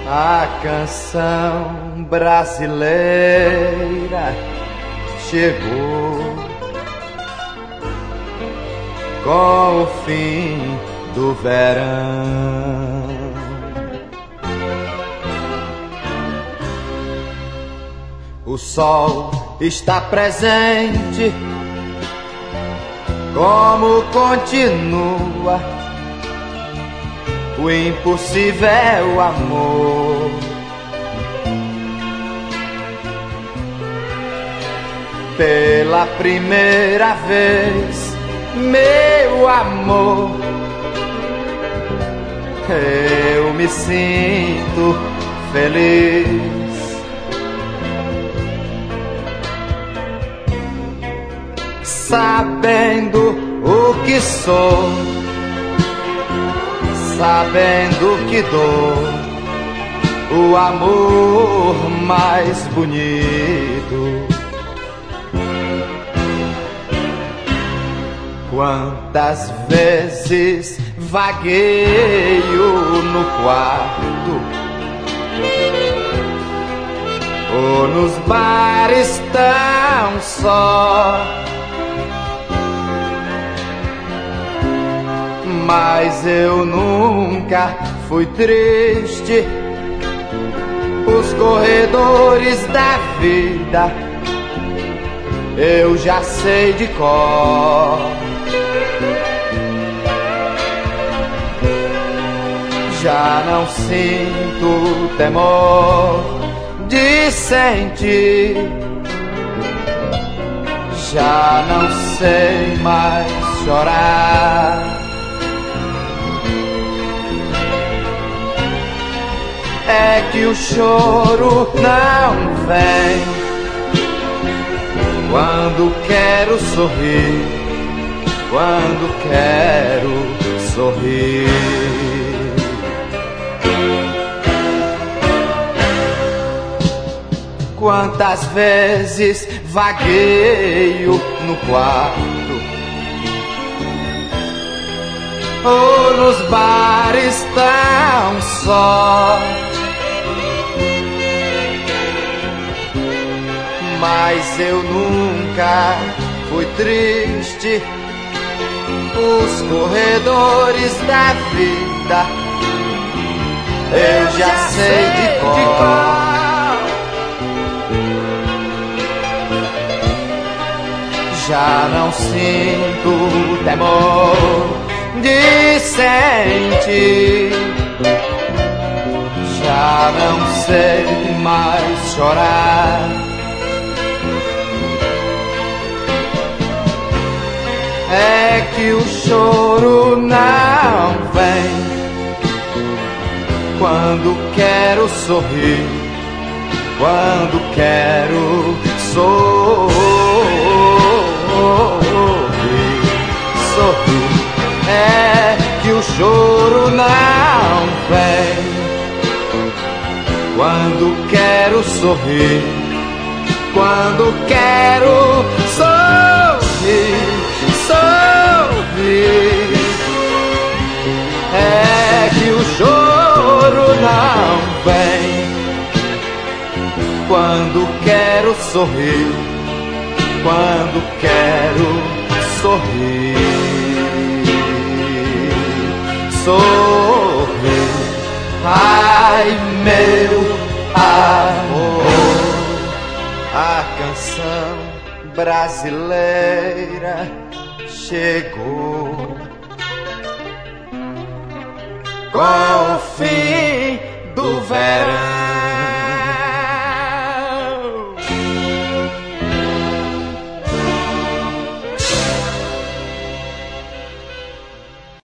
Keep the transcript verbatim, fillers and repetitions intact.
A canção brasileira chegou com o fim do verão. O sol está presente, como continua o impossível amor. Pela primeira vez, meu amor, eu me sinto feliz. Sabendo o que sou, sabendo que dou o amor mais bonito. Quantas vezes vagueio no quarto ou nos bares tão só, mas eu nunca fui triste. Os corredores da vida eu já sei de cor. Já não sinto temor de sentir, já não sei mais chorar. É que o choro não vem quando quero sorrir, quando quero sorrir. Quantas vezes vagueio no quarto ou nos bares tão só, mas eu nunca fui triste. Os corredores da vida eu já sei de cor. Já não sinto temor de sentir, já não sei mais chorar. É que o choro não vem quando quero sorrir, quando quero sorrir. Sorrir. É que o choro não vem quando quero sorrir, quando quero sorrir, sorrir. É que o choro não vem quando quero sorrir, quando quero sorrir, sorrir. Ai, meu amor, a canção brasileira chegou com o fim do verão.